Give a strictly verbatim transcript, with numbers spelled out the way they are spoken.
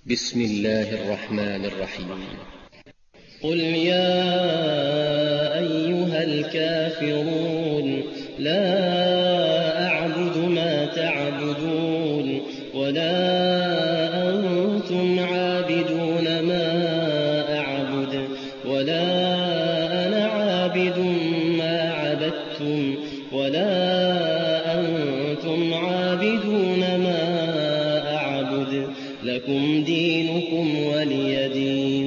بسم الله الرحمن الرحيم. قل يا أيها الكافرون لا أعبد ما تعبدون ولا أنتم عابدون ما أعبد ولا أنا عابد ما عبدتم ولا أنتم عابدون ما أعبد لكم دينكم ولي دين.